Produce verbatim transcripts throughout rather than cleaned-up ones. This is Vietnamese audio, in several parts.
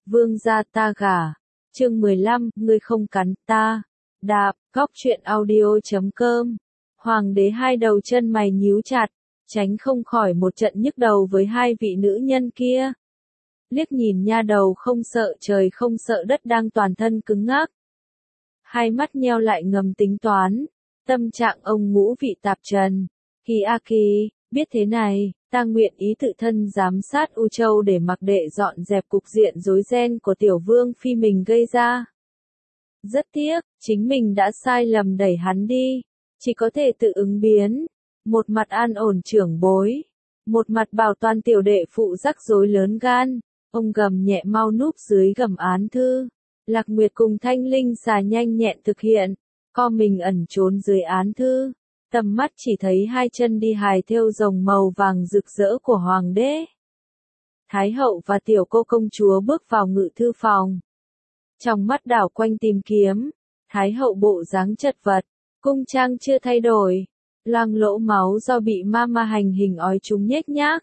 Vương gia ta gả. Chương mười lăm, ngươi không cắn ta. Đạp, góc truyện audio chấm com. Hoàng đế hai đầu chân mày nhíu chặt, tránh không khỏi một trận nhức đầu với hai vị nữ nhân kia. Liếc nhìn nha đầu không sợ trời không sợ đất đang toàn thân cứng ngắc. Hai mắt nheo lại ngầm tính toán. Tâm trạng ông ngũ vị tạp trần. Kỳ a kỳ, biết thế này, ta nguyện ý tự thân giám sát U Châu để mặc đệ dọn dẹp cục diện rối ren của tiểu vương phi mình gây ra. Rất tiếc, chính mình đã sai lầm đẩy hắn đi, chỉ có thể tự ứng biến. Một mặt an ổn trưởng bối, một mặt bảo toàn tiểu đệ phụ rắc rối lớn gan. Ông gầm nhẹ mau núp dưới gầm án thư. Lạc Nguyệt cùng Thanh Linh xà nhanh nhẹn thực hiện, co mình ẩn trốn dưới án thư. Tầm mắt chỉ thấy hai chân đi hài thêu rồng màu vàng rực rỡ của hoàng đế. Thái hậu và tiểu cô công chúa bước vào ngự thư phòng. Trong mắt đảo quanh tìm kiếm, Thái hậu bộ dáng chật vật, cung trang chưa thay đổi, loang lỗ máu do bị ma ma hành hình ói chúng nhếch nhác.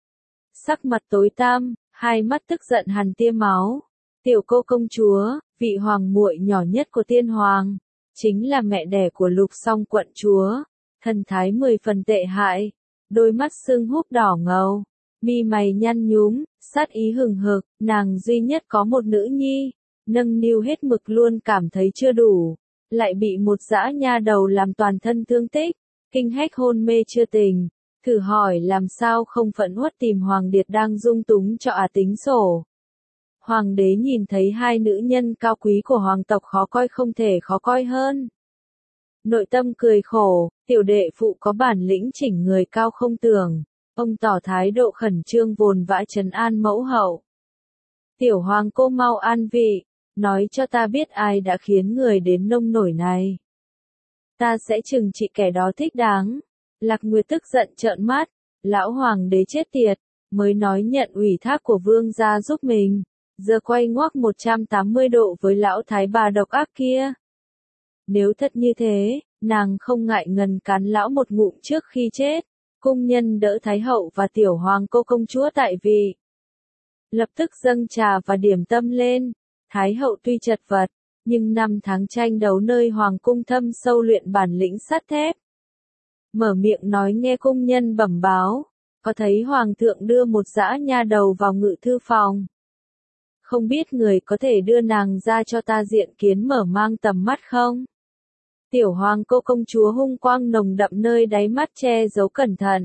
Sắc mặt tối tăm, hai mắt tức giận hằn tia máu. Tiểu cô công chúa, vị hoàng muội nhỏ nhất của tiên hoàng, chính là mẹ đẻ của Lục Song quận chúa, thần thái mười phần tệ hại, đôi mắt sưng húp đỏ ngầu, mi mày nhăn nhúm, sát ý hừng hực, nàng duy nhất có một nữ nhi, nâng niu hết mực luôn cảm thấy chưa đủ, lại bị một dã nha đầu làm toàn thân thương tích, kinh hách hôn mê chưa tỉnh, thử hỏi làm sao không phẫn uất tìm hoàng điệt đang dung túng cho ả tính sổ. Hoàng đế nhìn thấy hai nữ nhân cao quý của hoàng tộc khó coi không thể khó coi hơn. Nội tâm cười khổ, tiểu đệ phụ có bản lĩnh chỉnh người cao không tưởng. Ông tỏ thái độ khẩn trương vồn vã trấn an mẫu hậu. Tiểu hoàng cô mau an vị, nói cho ta biết ai đã khiến người đến nông nổi này. Ta sẽ trừng trị kẻ đó thích đáng. Lạc Nguyệt tức giận trợn mắt, lão hoàng đế chết tiệt, mới nói nhận ủy thác của vương gia giúp mình. Giờ quay ngoắc một trăm tám mươi độ với lão thái bà độc ác kia. Nếu thật như thế, nàng không ngại ngần cắn lão một ngụm trước khi chết. Cung nhân đỡ thái hậu và tiểu hoàng cô công chúa tại vị. Lập tức dâng trà và điểm tâm lên. Thái hậu tuy chật vật, nhưng năm tháng tranh đấu nơi hoàng cung thâm sâu luyện bản lĩnh sắt thép. Mở miệng nói nghe cung nhân bẩm báo, có thấy hoàng thượng đưa một dã nha đầu vào ngự thư phòng. Không biết người có thể đưa nàng ra cho ta diện kiến mở mang tầm mắt không? Tiểu hoàng cô công chúa hung quang nồng đậm nơi đáy mắt che giấu cẩn thận.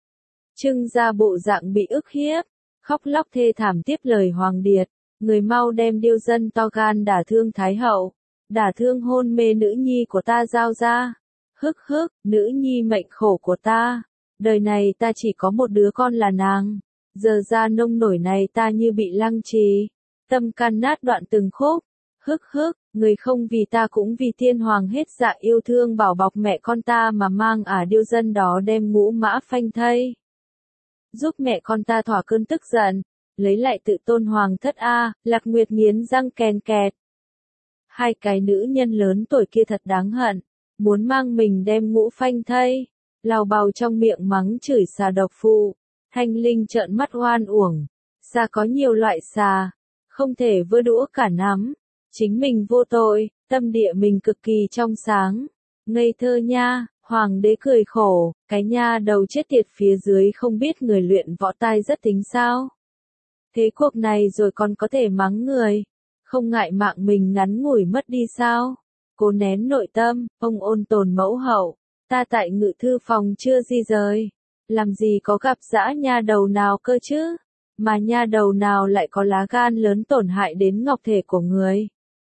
Trưng ra bộ dạng bị ức hiếp, khóc lóc thê thảm tiếp lời hoàng điệt, người mau đem điêu dân to gan đả thương thái hậu, đả thương hôn mê nữ nhi của ta giao ra. Hức hức, nữ nhi mệnh khổ của ta, đời này ta chỉ có một đứa con là nàng, giờ ra nông nổi này ta như bị lăng trì. Tâm can nát đoạn từng khúc, hức hức, người không vì ta cũng vì tiên hoàng hết dạ yêu thương bảo bọc mẹ con ta mà mang ả điêu dân đó đem ngũ mã phanh thây. Giúp mẹ con ta thỏa cơn tức giận, lấy lại tự tôn hoàng thất a. Lạc Nguyệt nghiến răng kèn kẹt. Hai cái nữ nhân lớn tuổi kia thật đáng hận, muốn mang mình đem ngũ phanh thây, lào bào trong miệng mắng chửi xà độc phụ. Thanh Linh trợn mắt oan uổng, xà có nhiều loại xà. Không thể vơ đũa cả nắm, chính mình vô tội, tâm địa mình cực kỳ trong sáng, ngây thơ nha, hoàng đế cười khổ, cái nha đầu chết tiệt phía dưới không biết người luyện võ tai rất tính sao. Thế cuộc này rồi còn có thể mắng người, không ngại mạng mình ngắn ngủi mất đi sao. Cố nén nội tâm, ông ôn tồn mẫu hậu, ta tại ngự thư phòng chưa di rời, làm gì có gặp dã nha đầu nào cơ chứ. Mà nha đầu nào lại có lá gan lớn tổn hại đến ngọc thể của người.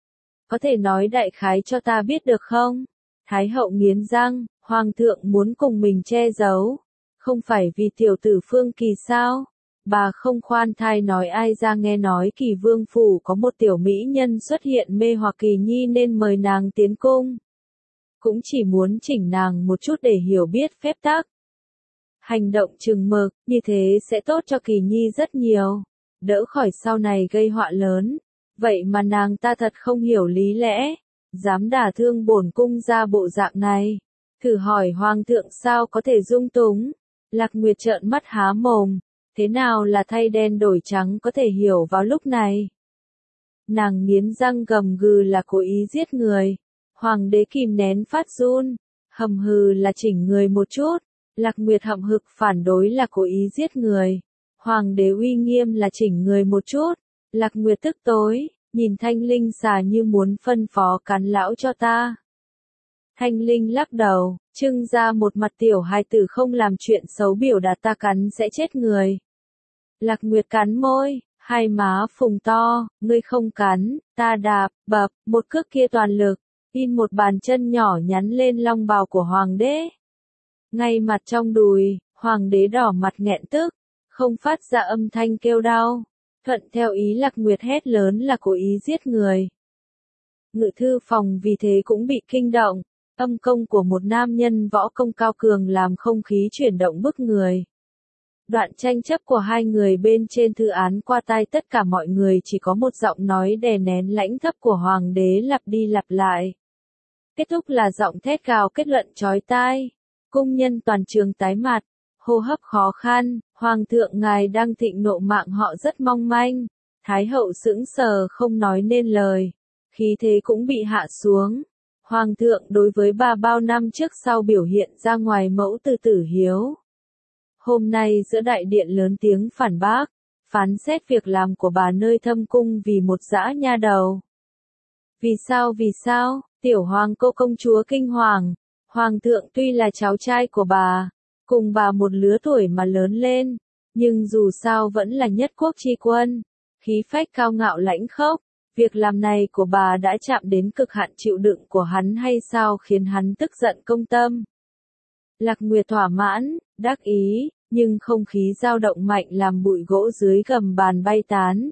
Có thể nói đại khái cho ta biết được không? Thái hậu nghiến răng, hoàng thượng muốn cùng mình che giấu. Không phải vì tiểu tử Phương Kỳ sao? Bà không khoan thai nói ai ra nghe nói Kỳ vương phủ có một tiểu mỹ nhân xuất hiện mê hoặc Kỳ nhi nên mời nàng tiến cung. Cũng chỉ muốn chỉnh nàng một chút để hiểu biết phép tắc. Hành động chừng mực, như thế sẽ tốt cho Kỳ nhi rất nhiều, đỡ khỏi sau này gây họa lớn. Vậy mà nàng ta thật không hiểu lý lẽ, dám đả thương bổn cung ra bộ dạng này. Thử hỏi hoàng thượng sao có thể dung túng. Lạc Nguyệt trợn mắt há mồm, thế nào là thay đen đổi trắng có thể hiểu vào lúc này. Nàng nghiến răng gầm gừ là cố ý giết người. Hoàng đế kìm nén phát run, hầm hừ là chỉnh người một chút. Lạc Nguyệt hậm hực phản đối là cố ý giết người. Hoàng đế uy nghiêm là chỉnh người một chút. Lạc Nguyệt tức tối, nhìn Thanh Linh xà như muốn phân phó cắn lão cho ta. Thanh Linh lắc đầu, trưng ra một mặt tiểu hài tử không làm chuyện xấu biểu đạt ta cắn sẽ chết người. Lạc Nguyệt cắn môi, hai má phùng to, ngươi không cắn, ta đạp, bập, một cước kia toàn lực, in một bàn chân nhỏ nhắn lên long bào của hoàng đế. Ngay mặt trong đùi, hoàng đế đỏ mặt nghẹn tức, không phát ra âm thanh kêu đau. Thuận theo ý Lạc Nguyệt hét lớn là cố ý giết người. Ngự thư phòng vì thế cũng bị kinh động, âm công của một nam nhân võ công cao cường làm không khí chuyển động bức người. Đoạn tranh chấp của hai người bên trên thư án qua tai tất cả mọi người chỉ có một giọng nói đè nén lãnh thấp của hoàng đế lặp đi lặp lại. Kết thúc là giọng thét gào kết luận chói tai. Cung nhân toàn trường tái mặt, hô hấp khó khăn, hoàng thượng ngài đang thịnh nộ mạng họ rất mong manh. Thái hậu sững sờ không nói nên lời, khí thế cũng bị hạ xuống. Hoàng thượng đối với bà bao năm trước sau biểu hiện ra ngoài mẫu từ tử hiếu. Hôm nay giữa đại điện lớn tiếng phản bác, phán xét việc làm của bà nơi thâm cung vì một dã nha đầu. Vì sao vì sao, tiểu hoàng cô công chúa kinh hoàng, hoàng thượng tuy là cháu trai của bà, cùng bà một lứa tuổi mà lớn lên, nhưng dù sao vẫn là nhất quốc chi quân, khí phách cao ngạo lãnh khốc. Việc làm này của bà đã chạm đến cực hạn chịu đựng của hắn hay sao khiến hắn tức giận công tâm. Lạc Nguyệt thỏa mãn, đắc ý, nhưng không khí dao động mạnh làm bụi gỗ dưới gầm bàn bay tán.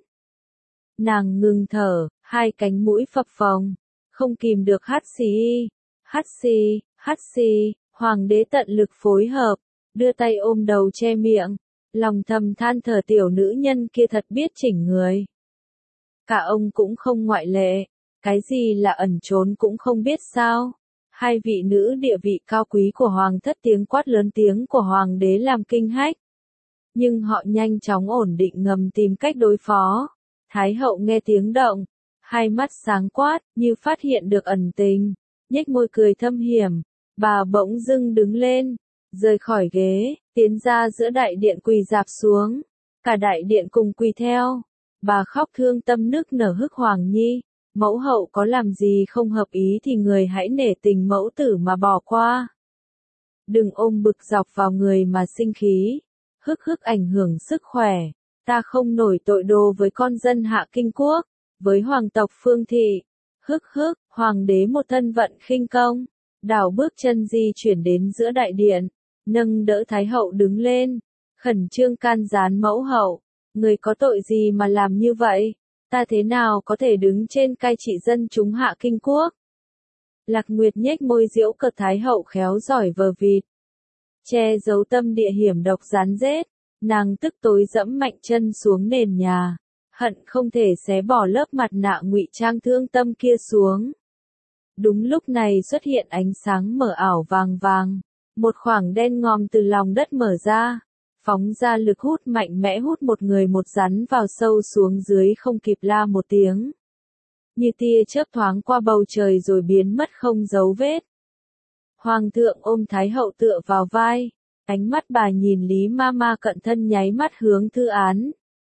Nàng ngừng thở, hai cánh mũi phập phồng, không kìm được hắt xì, hắt xì, hắt xì, hoàng đế tận lực phối hợp, đưa tay ôm đầu che miệng, lòng thầm than thở tiểu nữ nhân kia thật biết chỉnh người. Cả ông cũng không ngoại lệ, cái gì là ẩn trốn cũng không biết sao. Hai vị nữ địa vị cao quý của hoàng thất tiếng quát lớn tiếng của hoàng đế làm kinh hách. Nhưng họ nhanh chóng ổn định ngầm tìm cách đối phó. Thái hậu nghe tiếng động, hai mắt sáng quát như phát hiện được ẩn tình, nhếch môi cười thâm hiểm. Bà bỗng dưng đứng lên, rời khỏi ghế, tiến ra giữa đại điện quỳ rạp xuống. Cả đại điện cùng quỳ theo. Bà khóc thương tâm nức nở hức Hoàng Nhi, mẫu hậu có làm gì không hợp ý thì người hãy nể tình mẫu tử mà bỏ qua. Đừng ôm bực dọc vào người mà sinh khí, hức hức ảnh hưởng sức khỏe, ta không nổi tội đồ với con dân Hạ Kinh Quốc, với hoàng tộc Phương Thị, hức hức, hoàng đế một thân vận khinh công, đảo bước chân di chuyển đến giữa đại điện, nâng đỡ Thái hậu đứng lên, khẩn trương can gián mẫu hậu. Người có tội gì mà làm như vậy? Ta thế nào có thể đứng trên cai trị dân chúng Hạ Kinh Quốc? Lạc Nguyệt nhếch môi giễu cợt Thái hậu khéo giỏi vờ vịt. Che giấu tâm địa hiểm độc rán rết, nàng tức tối dẫm mạnh chân xuống nền nhà, hận không thể xé bỏ lớp mặt nạ ngụy trang thương tâm kia xuống. Đúng lúc này xuất hiện ánh sáng mờ ảo vàng vàng, một khoảng đen ngòm từ lòng đất mở ra. Phóng ra lực hút mạnh mẽ hút một người một rắn vào sâu xuống dưới không kịp la một tiếng. Như tia chớp thoáng qua bầu trời rồi biến mất không dấu vết. Hoàng thượng ôm Thái hậu tựa vào vai, ánh mắt bà nhìn Lý Mama cận thân nháy mắt hướng thư án.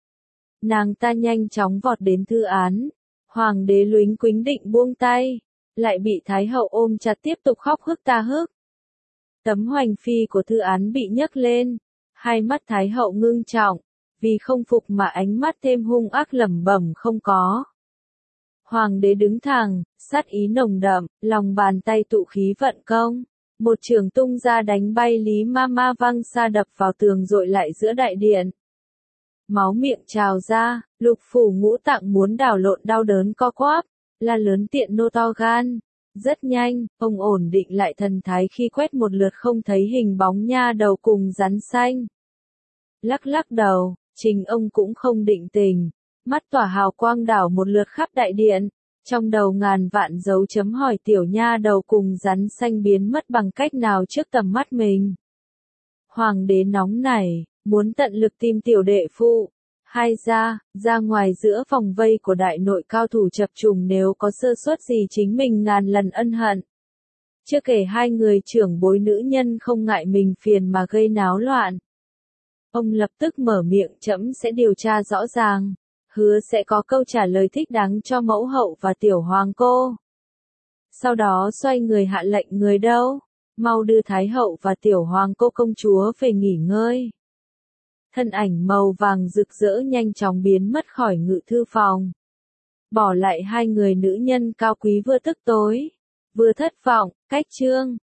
Nàng ta nhanh chóng vọt đến thư án, hoàng đế luính quính định buông tay, lại bị Thái hậu ôm chặt tiếp tục khóc hức ta hức. Tấm hoành phi của thư án bị nhấc lên. Hai mắt Thái hậu ngưng trọng, vì không phục mà ánh mắt thêm hung ác lẩm bẩm không có. Hoàng đế đứng thẳng, sát ý nồng đậm, lòng bàn tay tụ khí vận công, một trường tung ra đánh bay Lý Mama văng xa đập vào tường dội lại giữa đại điện. Máu miệng trào ra, lục phủ ngũ tạng muốn đảo lộn đau đớn co quắp, la lớn tiện nô to gan. Rất nhanh, ông ổn định lại thần thái khi quét một lượt không thấy hình bóng nha đầu cùng rắn xanh. Lắc lắc đầu, chính ông cũng không định tình, mắt tỏa hào quang đảo một lượt khắp đại điện, trong đầu ngàn vạn dấu chấm hỏi tiểu nha đầu cùng rắn xanh biến mất bằng cách nào trước tầm mắt mình. Hoàng đế nóng nảy, muốn tận lực tìm tiểu đệ phụ, Hai ra, ra ngoài giữa vòng vây của đại nội cao thủ chập trùng nếu có sơ suất gì chính mình ngàn lần ân hận. Chưa kể hai người trưởng bối nữ nhân không ngại mình phiền mà gây náo loạn. Ông lập tức mở miệng, trẫm sẽ điều tra rõ ràng, hứa sẽ có câu trả lời thích đáng cho mẫu hậu và tiểu hoàng cô. Sau đó xoay người hạ lệnh, người đâu? Mau đưa thái hậu và tiểu hoàng cô công chúa về nghỉ ngơi. Thân ảnh màu vàng rực rỡ nhanh chóng biến mất khỏi ngự thư phòng. Bỏ lại hai người nữ nhân cao quý vừa tức tối, vừa thất vọng. Cách chương